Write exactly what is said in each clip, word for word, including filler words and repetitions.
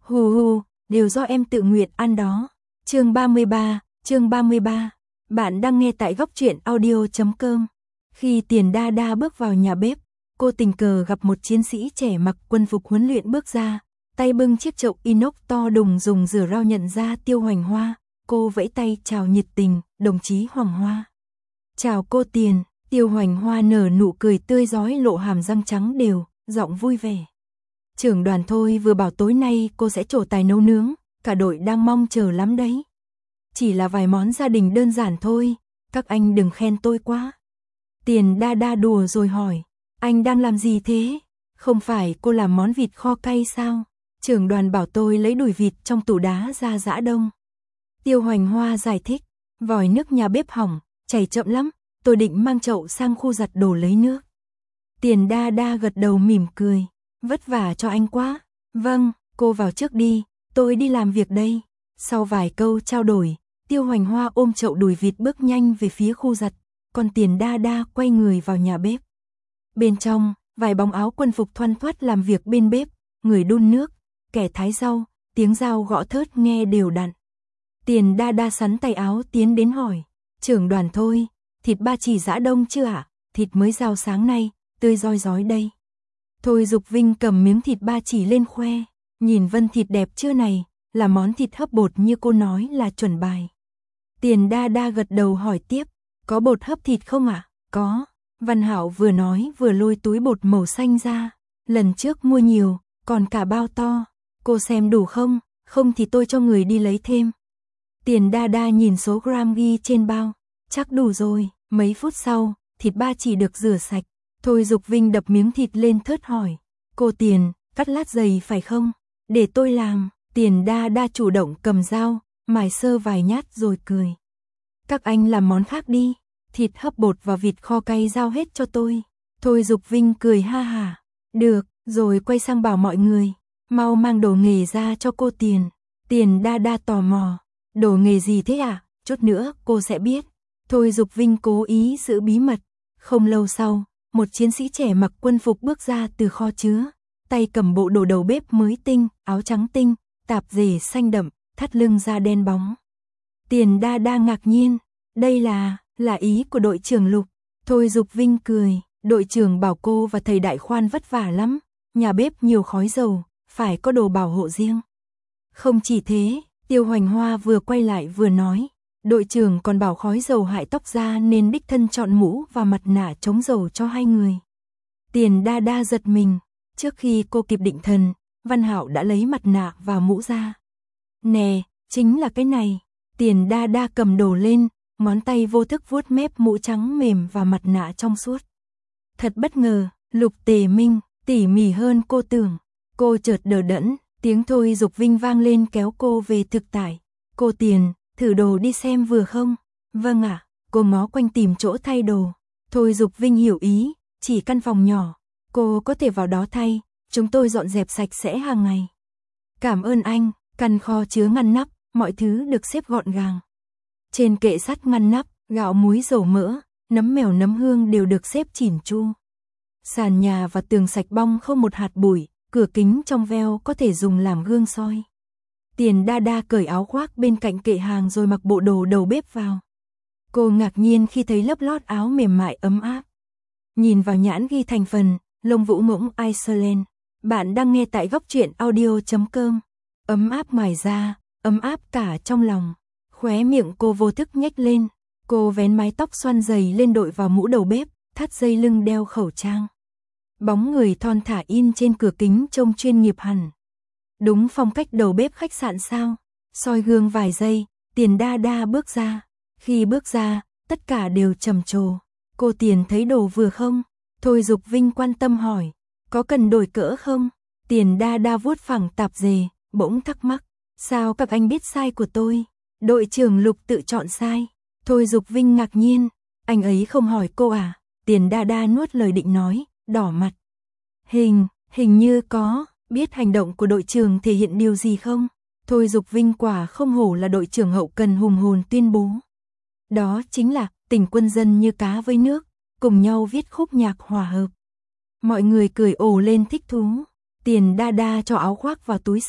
Hù hù, đều do em tự nguyện ăn đó. Chương ba mươi ba, chương ba mươi ba. Bạn đang nghe tại góc truyện audio chấm com. Khi Tiền Đa Đa bước vào nhà bếp, cô tình cờ gặp một chiến sĩ trẻ mặc quân phục huấn luyện bước ra, tay bưng chiếc chậu inox to đùng dùng rửa rau. Nhận ra Tiêu Hoành Hoa, cô vẫy tay chào nhiệt tình, đồng chí Hoàng Hoa. Chào cô Tiền. Tiêu Hoành Hoa nở nụ cười tươi rói, lộ hàm răng trắng đều, giọng vui vẻ. Trưởng đoàn thôi vừa bảo tối nay cô sẽ trổ tài nấu nướng, cả đội đang mong chờ lắm đấy. Chỉ là vài món gia đình đơn giản thôi, các anh đừng khen tôi quá. Tiền Đa Đa đùa rồi hỏi, anh đang làm gì thế? Không phải cô làm món vịt kho cay sao? Trưởng đoàn bảo tôi lấy đùi vịt trong tủ đá ra giã đông. Tiêu Hoành Hoa giải thích, vòi nước nhà bếp hỏng, chảy chậm lắm, tôi định mang chậu sang khu giặt đồ lấy nước. Tiền Đa Đa gật đầu mỉm cười, vất vả cho anh quá. Vâng, cô vào trước đi, tôi đi làm việc đây. Sau vài câu trao đổi, Tiêu Hoành Hoa ôm chậu đùi vịt bước nhanh về phía khu giặt, còn Tiền Đa Đa quay người vào nhà bếp. Bên trong, vài bóng áo quân phục thoăn thoắt làm việc bên bếp, người đun nước, kẻ thái rau, tiếng dao gõ thớt nghe đều đặn. Tiền Đa Đa sắn tay áo tiến đến hỏi, trưởng đoàn thôi, thịt ba chỉ giã đông chưa ạ? À? Thịt mới rau sáng nay, tươi rói rói đây. Thôi Dục Vinh cầm miếng thịt ba chỉ lên khoe, nhìn vân thịt đẹp chưa này, là món thịt hấp bột như cô nói là chuẩn bài. Tiền Đa Đa gật đầu hỏi tiếp, có bột hấp thịt không ạ? À? Có. Văn Hảo vừa nói vừa lôi túi bột màu xanh ra, lần trước mua nhiều, còn cả bao to, cô xem đủ không? Không thì tôi cho người đi lấy thêm. Tiền Đa Đa nhìn số gram ghi trên bao, chắc đủ rồi. Mấy phút sau, thịt ba chỉ được rửa sạch. Thôi Dục Vinh đập miếng thịt lên thớt hỏi, cô Tiền, cắt lát dày phải không? Để tôi làm. Tiền Đa Đa chủ động cầm dao, mài sơ vài nhát rồi cười. Các anh làm món khác đi, thịt hấp bột và vịt kho cay giao hết cho tôi. Thôi Dục Vinh cười ha hả, được, rồi quay sang bảo mọi người, mau mang đồ nghề ra cho cô Tiền. Tiền Đa Đa tò mò, đồ nghề gì thế à? Chút nữa cô sẽ biết. Thôi Dục Vinh cố ý giữ bí mật. Không lâu sau, một chiến sĩ trẻ mặc quân phục bước ra từ kho chứa, tay cầm bộ đồ đầu bếp mới tinh, áo trắng tinh, tạp dề xanh đậm, thắt lưng da đen bóng. Tiền Đa Đa ngạc nhiên, đây là, là ý của đội trưởng Lục. Thôi Dục Vinh cười, đội trưởng bảo cô và thầy Đại Khoan vất vả lắm, nhà bếp nhiều khói dầu, phải có đồ bảo hộ riêng. Không chỉ thế, Tiêu Hoành Hoa vừa quay lại vừa nói, đội trưởng còn bảo khói dầu hại tóc da nên đích thân chọn mũ và mặt nạ chống dầu cho hai người. Tiền Đa Đa giật mình, trước khi cô kịp định thần, Văn Hảo đã lấy mặt nạ và mũ ra. Nè, chính là cái này. Tiền Đa Đa cầm đồ lên, ngón tay vô thức vuốt mép mũ trắng mềm và mặt nạ trong suốt. Thật bất ngờ, Lục Tề Minh, tỉ mỉ hơn cô tưởng. Cô chợt đờ đẫn, tiếng Thôi Dục Vinh vang lên kéo cô về thực tại. Cô Tiền, thử đồ đi xem vừa không? Vâng ạ, cô ngó quanh tìm chỗ thay đồ. Thôi Dục Vinh hiểu ý, chỉ căn phòng nhỏ, cô có thể vào đó thay, chúng tôi dọn dẹp sạch sẽ hàng ngày. Cảm ơn anh. Căn kho chứa ngăn nắp, mọi thứ được xếp gọn gàng. Trên kệ sắt ngăn nắp, gạo muối dầu mỡ, nấm mèo nấm hương đều được xếp chỉn chu. Sàn nhà và tường sạch bong không một hạt bụi, cửa kính trong veo có thể dùng làm gương soi. Tiền Đa Đa cởi áo khoác bên cạnh kệ hàng rồi mặc bộ đồ đầu bếp vào. Cô ngạc nhiên khi thấy lớp lót áo mềm mại ấm áp. Nhìn vào nhãn ghi thành phần, lông vũ ngỗng Iceland. Bạn đang nghe tại góc truyện audio chấm com. Ấm áp ngoài da, ấm áp cả trong lòng. Khóe miệng cô vô thức nhếch lên. Cô vén mái tóc xoăn dày lên đội vào mũ đầu bếp, thắt dây lưng đeo khẩu trang. Bóng người thon thả in trên cửa kính trông chuyên nghiệp hẳn. Đúng phong cách đầu bếp khách sạn sao? Soi gương vài giây, Tiền Đa Đa bước ra. Khi bước ra, tất cả đều trầm trồ. Cô Tiền thấy đồ vừa không? Thôi Dục Vinh quan tâm hỏi, có cần đổi cỡ không? Tiền Đa Đa vuốt phẳng tạp dề, bỗng thắc mắc, sao các anh biết size của tôi? Đội trưởng Lục tự chọn size. Thôi Dục Vinh ngạc nhiên, anh ấy không hỏi cô à? Tiền Đa Đa nuốt lời định nói, đỏ mặt. Hình, hình như có, biết hành động của đội trưởng thể hiện điều gì không? Thôi Dục Vinh quả không hổ là đội trưởng hậu cần hùng hồn tuyên bố. Đó chính là tình quân dân như cá với nước, cùng nhau viết khúc nhạc hòa hợp. Mọi người cười ồ lên thích thú. Tiền Đa Đa cho áo khoác vào túi sạch,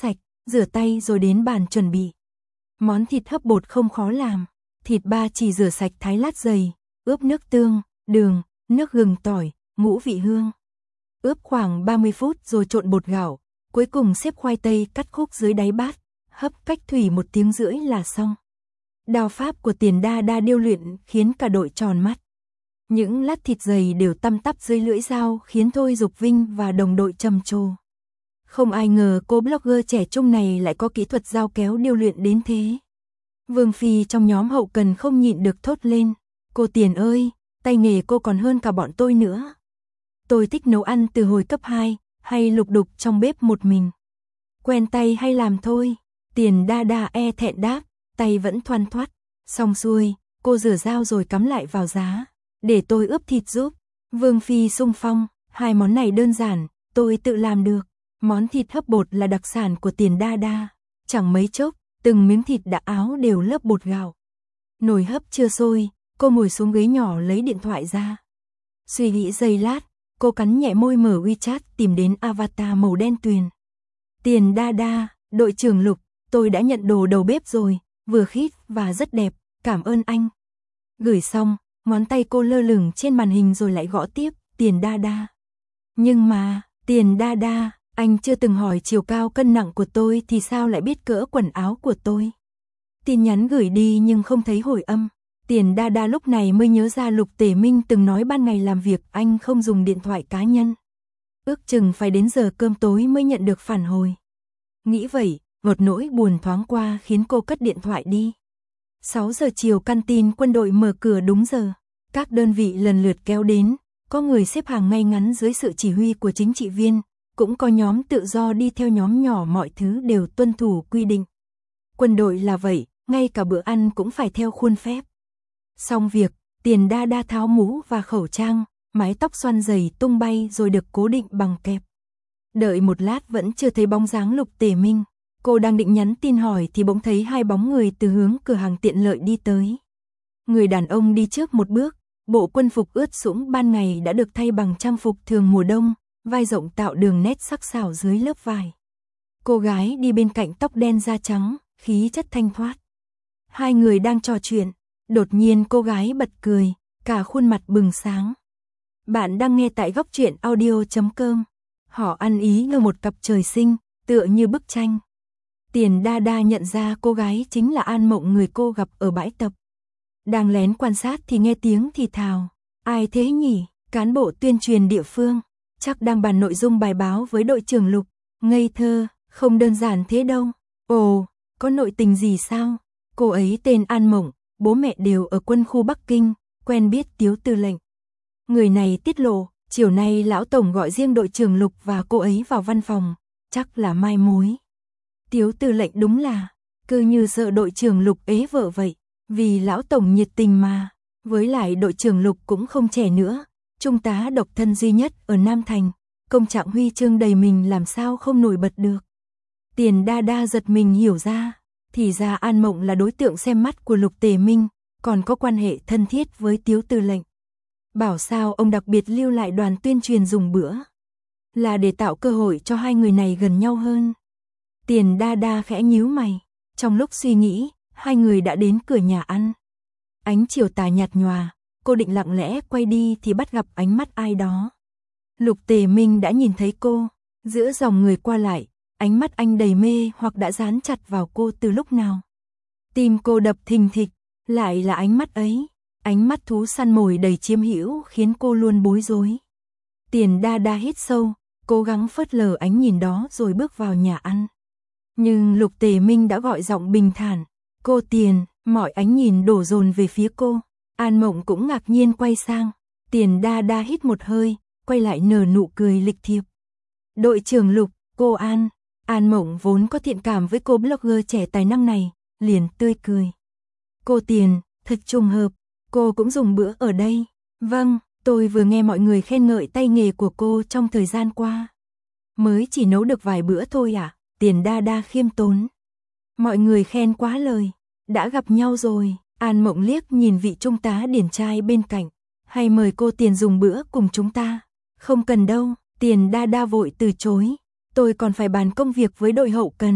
rửa tay rồi đến bàn chuẩn bị. Món thịt hấp bột không khó làm. Thịt ba chỉ rửa sạch thái lát dày, ướp nước tương, đường, nước gừng tỏi, ngũ vị hương. Ướp khoảng ba mươi phút rồi trộn bột gạo, cuối cùng xếp khoai tây cắt khúc dưới đáy bát, hấp cách thủy một tiếng rưỡi là xong. Đao pháp của Tiền Đa Đa điêu luyện khiến cả đội tròn mắt. Những lát thịt dày đều tăm tắp dưới lưỡi dao khiến Thôi Dục Vinh và đồng đội trầm trồ. Không ai ngờ cô blogger trẻ trung này lại có kỹ thuật dao kéo điêu luyện đến thế. Vương Phi trong nhóm hậu cần không nhịn được thốt lên. Cô Tiền ơi, tay nghề cô còn hơn cả bọn tôi nữa. Tôi thích nấu ăn từ hồi cấp hai, hay lục đục trong bếp một mình. Quen tay hay làm thôi. Tiền Đa Đa e thẹn đáp, tay vẫn thoăn thoắt. Xong xuôi, cô rửa dao rồi cắm lại vào giá. Để tôi ướp thịt giúp. Vương Phi xung phong, hai món này đơn giản, tôi tự làm được. Món thịt hấp bột là đặc sản của Tiền Đa Đa. Chẳng mấy chốc, từng miếng thịt đã áo đều lớp bột gạo. Nồi hấp chưa sôi, cô ngồi xuống ghế nhỏ lấy điện thoại ra. Suy nghĩ giây lát, cô cắn nhẹ môi mở WeChat tìm đến avatar màu đen tuyền. Tiền Đa Đa, đội trưởng Lục, tôi đã nhận đồ đầu bếp rồi, vừa khít và rất đẹp, cảm ơn anh. Gửi xong, ngón tay cô lơ lửng trên màn hình rồi lại gõ tiếp, Tiền Đa Đa. Nhưng mà, Tiền Đa Đa, anh chưa từng hỏi chiều cao cân nặng của tôi thì sao lại biết cỡ quần áo của tôi. Tin nhắn gửi đi nhưng không thấy hồi âm. Tiền Đa Đa lúc này mới nhớ ra Lục Tể Minh từng nói ban ngày làm việc anh không dùng điện thoại cá nhân. Ước chừng phải đến giờ cơm tối mới nhận được phản hồi. Nghĩ vậy, một nỗi buồn thoáng qua khiến cô cất điện thoại đi. sáu giờ chiều canteen quân đội mở cửa đúng giờ. Các đơn vị lần lượt kéo đến, có người xếp hàng ngay ngắn dưới sự chỉ huy của chính trị viên, cũng có nhóm tự do đi theo nhóm nhỏ, mọi thứ đều tuân thủ quy định. Quân đội là vậy, ngay cả bữa ăn cũng phải theo khuôn phép. Xong việc, Tiền Đa Đa tháo mũ và khẩu trang, mái tóc xoăn dày tung bay rồi được cố định bằng kẹp. Đợi một lát vẫn chưa thấy bóng dáng Lục Tể Minh. Cô đang định nhắn tin hỏi thì bỗng thấy hai bóng người từ hướng cửa hàng tiện lợi đi tới. Người đàn ông đi trước một bước, bộ quân phục ướt sũng ban ngày đã được thay bằng trang phục thường mùa đông, vai rộng tạo đường nét sắc sảo dưới lớp vải. Cô gái đi bên cạnh tóc đen da trắng, khí chất thanh thoát. Hai người đang trò chuyện, đột nhiên cô gái bật cười, cả khuôn mặt bừng sáng. Bạn đang nghe tại góc truyện audio chấm com. Họ ăn ý như một cặp trời sinh, tựa như bức tranh. Tiền Đa Đa nhận ra cô gái chính là An Mộng, người cô gặp ở bãi tập. Đang lén quan sát thì nghe tiếng thì thào. Ai thế nhỉ? Cán bộ tuyên truyền địa phương. Chắc đang bàn nội dung bài báo với đội trưởng Lục. Ngây thơ, không đơn giản thế đâu. Ồ, có nội tình gì sao? Cô ấy tên An Mộng, bố mẹ đều ở quân khu Bắc Kinh, quen biết Tiếu Tư lệnh. Người này tiết lộ, chiều nay lão tổng gọi riêng đội trưởng Lục và cô ấy vào văn phòng, chắc là mai mối. Tiếu Tư lệnh đúng là, cứ như sợ đội trưởng Lục ế vợ vậy, vì lão tổng nhiệt tình mà, với lại đội trưởng Lục cũng không trẻ nữa, trung tá độc thân duy nhất ở Nam Thành, công trạng huy chương đầy mình làm sao không nổi bật được. Tiền Đa Đa giật mình hiểu ra, thì ra An Mộng là đối tượng xem mắt của Lục Tể Minh, còn có quan hệ thân thiết với Tiếu Tư lệnh. Bảo sao ông đặc biệt lưu lại đoàn tuyên truyền dùng bữa, là để tạo cơ hội cho hai người này gần nhau hơn. Tiền Đa Đa khẽ nhíu mày, trong lúc suy nghĩ, hai người đã đến cửa nhà ăn. Ánh chiều tà nhạt nhòa, cô định lặng lẽ quay đi thì bắt gặp ánh mắt ai đó. Lục Tể Minh đã nhìn thấy cô, giữa dòng người qua lại, ánh mắt anh đầy mê hoặc đã dán chặt vào cô từ lúc nào. Tim cô đập thình thịch, lại là ánh mắt ấy, ánh mắt thú săn mồi đầy chiếm hữu khiến cô luôn bối rối. Tiền Đa Đa hít sâu, cố gắng phớt lờ ánh nhìn đó rồi bước vào nhà ăn. Nhưng Lục Tể Minh đã gọi giọng bình thản, cô Tiền, mọi ánh nhìn đổ dồn về phía cô. An Mộng cũng ngạc nhiên quay sang, Tiền Đa Đa hít một hơi, quay lại nở nụ cười lịch thiệp. Đội trưởng Lục, cô An. An Mộng vốn có thiện cảm với cô blogger trẻ tài năng này, liền tươi cười. Cô Tiền, thật trùng hợp, cô cũng dùng bữa ở đây. Vâng, tôi vừa nghe mọi người khen ngợi tay nghề của cô trong thời gian qua. Mới chỉ nấu được vài bữa thôi à? Tiền Đa Đa khiêm tốn. Mọi người khen quá lời, đã gặp nhau rồi. An Mộng liếc nhìn vị trung tá điển trai bên cạnh. Hay mời cô Tiền dùng bữa cùng chúng ta? Không cần đâu, Tiền Đa Đa vội từ chối. Tôi còn phải bàn công việc với đội hậu cần.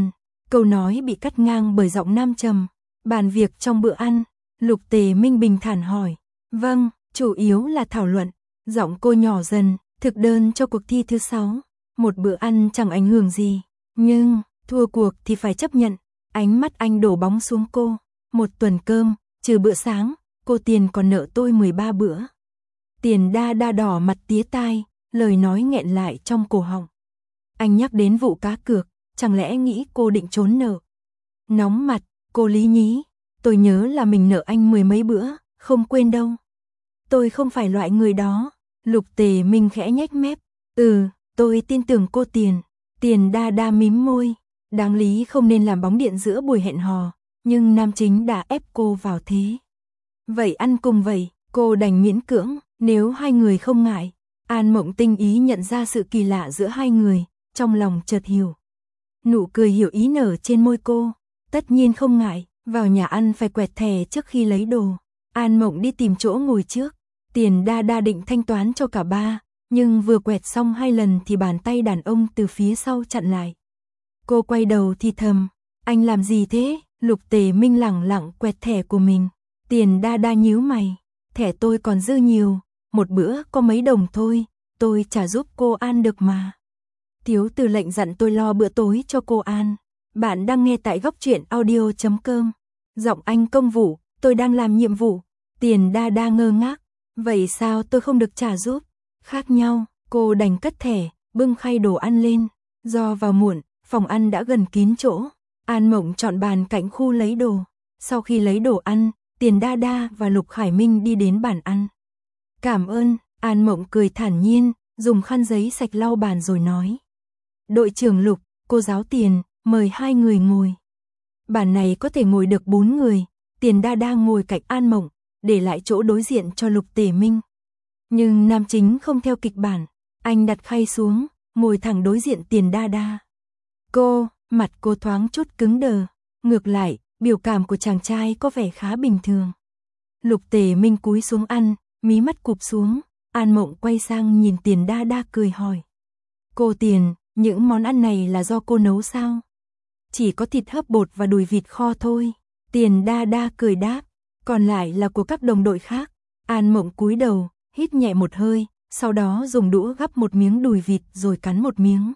Câu nói bị cắt ngang bởi giọng nam trầm. Bàn việc trong bữa ăn, Lục Tề Minh bình thản hỏi. Vâng, chủ yếu là thảo luận. Giọng cô nhỏ dần, thực đơn cho cuộc thi thứ sáu. Một bữa ăn chẳng ảnh hưởng gì, nhưng thua cuộc thì phải chấp nhận. Ánh mắt anh đổ bóng xuống cô. Một tuần cơm, trừ bữa sáng, cô Tiền còn nợ tôi mười ba bữa. Tiền đa đa đỏ mặt tía tai, lời nói nghẹn lại trong cổ họng. Anh nhắc đến vụ cá cược, chẳng lẽ nghĩ cô định trốn nợ? Nóng mặt, cô lý nhí. Tôi nhớ là mình nợ anh mười mấy bữa, không quên đâu. Tôi không phải loại người đó. Lục Tề Minh khẽ nhếch mép. Ừ, tôi tin tưởng cô Tiền. Tiền đa đa mím môi. Đáng lý không nên làm bóng điện giữa buổi hẹn hò, nhưng nam chính đã ép cô vào thế. Vậy ăn cùng vậy, cô đành miễn cưỡng, nếu hai người không ngại. An Mộng tinh ý nhận ra sự kỳ lạ giữa hai người, trong lòng chợt hiểu. Nụ cười hiểu ý nở trên môi cô. Tất nhiên không ngại, vào nhà ăn phải quẹt thẻ trước khi lấy đồ. An Mộng đi tìm chỗ ngồi trước. Tiền đa đa định thanh toán cho cả ba, nhưng vừa quẹt xong hai lần thì bàn tay đàn ông từ phía sau chặn lại. Cô quay đầu thì thầm, anh làm gì thế? Lục Tề Minh lẳng lặng quẹt thẻ của mình. Tiền đa đa nhíu mày, thẻ tôi còn dư nhiều, một bữa có mấy đồng thôi, tôi trả giúp cô An được mà. Thiếu tư lệnh dặn tôi lo bữa tối cho cô An. Bạn đang nghe tại góc truyện audio chấm com. Giọng anh công vụ, tôi đang làm nhiệm vụ. Tiền đa đa ngơ ngác, vậy sao tôi không được trả giúp? Khác nhau, cô đành cất thẻ, bưng khay đồ ăn lên. Do vào muộn, phòng ăn đã gần kín chỗ. An Mộng chọn bàn cạnh khu lấy đồ. Sau khi lấy đồ ăn, Tiền đa đa và Lục Khải Minh đi đến bàn ăn. Cảm ơn, An Mộng cười thản nhiên, dùng khăn giấy sạch lau bàn rồi nói. Đội trưởng Lục, cô giáo Tiền, mời hai người ngồi. Bàn này có thể ngồi được bốn người. Tiền đa đa ngồi cạnh An Mộng, để lại chỗ đối diện cho Lục Tề Minh. Nhưng nam chính không theo kịch bản, anh đặt khay xuống, ngồi thẳng đối diện Tiền đa đa. Cô, mặt cô thoáng chút cứng đờ, ngược lại, biểu cảm của chàng trai có vẻ khá bình thường. Lục Tề Minh cúi xuống ăn, mí mắt cụp xuống. An Mộng quay sang nhìn Tiền đa đa cười hỏi. Cô Tiền, những món ăn này là do cô nấu sao? Chỉ có thịt hấp bột và đùi vịt kho thôi. Tiền đa đa cười đáp, còn lại là của các đồng đội khác. An Mộng cúi đầu, hít nhẹ một hơi, sau đó dùng đũa gắp một miếng đùi vịt rồi cắn một miếng.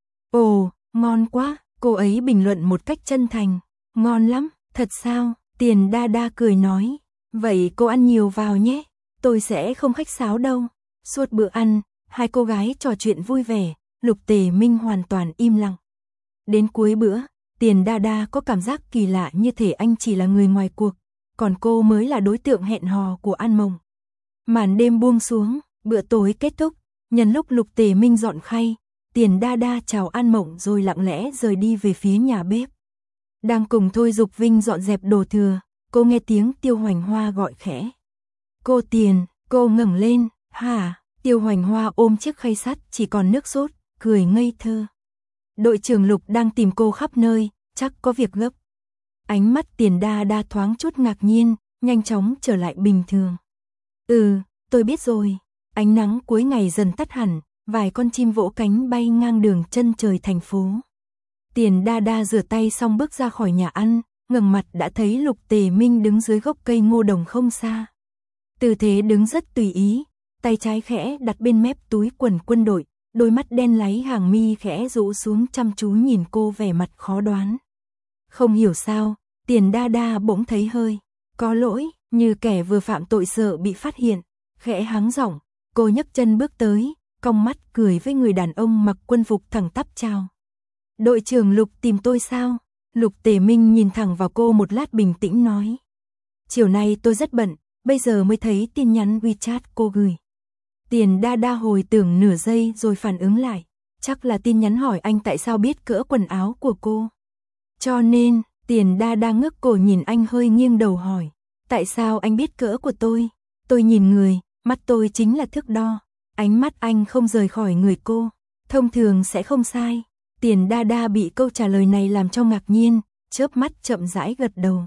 Ồ, ngon quá, cô ấy bình luận một cách chân thành. Ngon lắm, thật sao? Tiền đa đa cười nói, vậy cô ăn nhiều vào nhé, tôi sẽ không khách sáo đâu. Suốt bữa ăn, hai cô gái trò chuyện vui vẻ, Lục Tề Minh hoàn toàn im lặng. Đến cuối bữa, Tiền đa đa có cảm giác kỳ lạ như thể anh chỉ là người ngoài cuộc, còn cô mới là đối tượng hẹn hò của An Mộng. Màn đêm buông xuống, bữa tối kết thúc, nhân lúc Lục Tề Minh dọn khay, Tiền đa đa chào An Mộng rồi lặng lẽ rời đi về phía nhà bếp. Đang cùng Thôi Dục Vinh dọn dẹp đồ thừa, cô nghe tiếng Tiêu Hoành Hoa gọi khẽ. Cô Tiền, cô ngẩng lên, hả? Tiêu Hoành Hoa ôm chiếc khay sắt chỉ còn nước sốt, cười ngây thơ. Đội trưởng Lục đang tìm cô khắp nơi, chắc có việc gấp. Ánh mắt Tiền đa đa thoáng chút ngạc nhiên, nhanh chóng trở lại bình thường. Ừ, tôi biết rồi. Ánh nắng cuối ngày dần tắt hẳn, vài con chim vỗ cánh bay ngang đường chân trời thành phố. Tiền đa đa rửa tay xong bước ra khỏi nhà ăn, ngẩng mặt đã thấy Lục Tề Minh đứng dưới gốc cây ngô đồng không xa. Tư thế đứng rất tùy ý, tay trái khẽ đặt bên mép túi quần quân đội, đôi mắt đen láy hàng mi khẽ rũ xuống chăm chú nhìn cô vẻ mặt khó đoán. Không hiểu sao, Tiền đa đa bỗng thấy hơi có lỗi, như kẻ vừa phạm tội sợ bị phát hiện, khẽ hắng giọng, cô nhấc chân bước tới, cong mắt cười với người đàn ông mặc quân phục thẳng tắp chào. Đội trưởng Lục tìm tôi sao? Lục Tề Minh nhìn thẳng vào cô một lát bình tĩnh nói. Chiều nay tôi rất bận, bây giờ mới thấy tin nhắn WeChat cô gửi. Tiền đa đa hồi tưởng nửa giây rồi phản ứng lại, chắc là tin nhắn hỏi anh tại sao biết cỡ quần áo của cô. Cho nên, Tiền đa đa ngước cổ nhìn anh hơi nghiêng đầu hỏi, tại sao anh biết cỡ của tôi? Tôi nhìn người, mắt tôi chính là thước đo. Ánh mắt anh không rời khỏi người cô, thông thường sẽ không sai. Tiền đa đa bị câu trả lời này làm cho ngạc nhiên, chớp mắt chậm rãi gật đầu.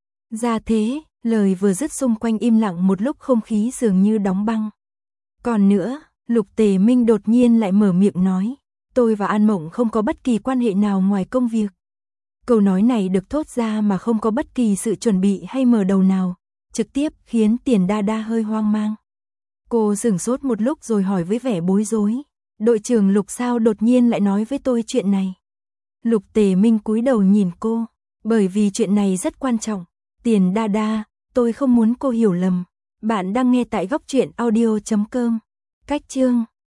Ra thế, lời vừa dứt xung quanh im lặng một lúc, không khí dường như đóng băng. Còn nữa, Lục Tề Minh đột nhiên lại mở miệng nói, tôi và An Mộng không có bất kỳ quan hệ nào ngoài công việc. Câu nói này được thốt ra mà không có bất kỳ sự chuẩn bị hay mở đầu nào, trực tiếp khiến Tiền Đa Đa hơi hoang mang. Cô sửng sốt một lúc rồi hỏi với vẻ bối rối, đội trưởng Lục sao đột nhiên lại nói với tôi chuyện này? Lục Tề Minh cúi đầu nhìn cô, bởi vì chuyện này rất quan trọng. Tiền Đa Đa, tôi không muốn cô hiểu lầm. Bạn đang nghe tại góc truyện audio chấm com. Cách chương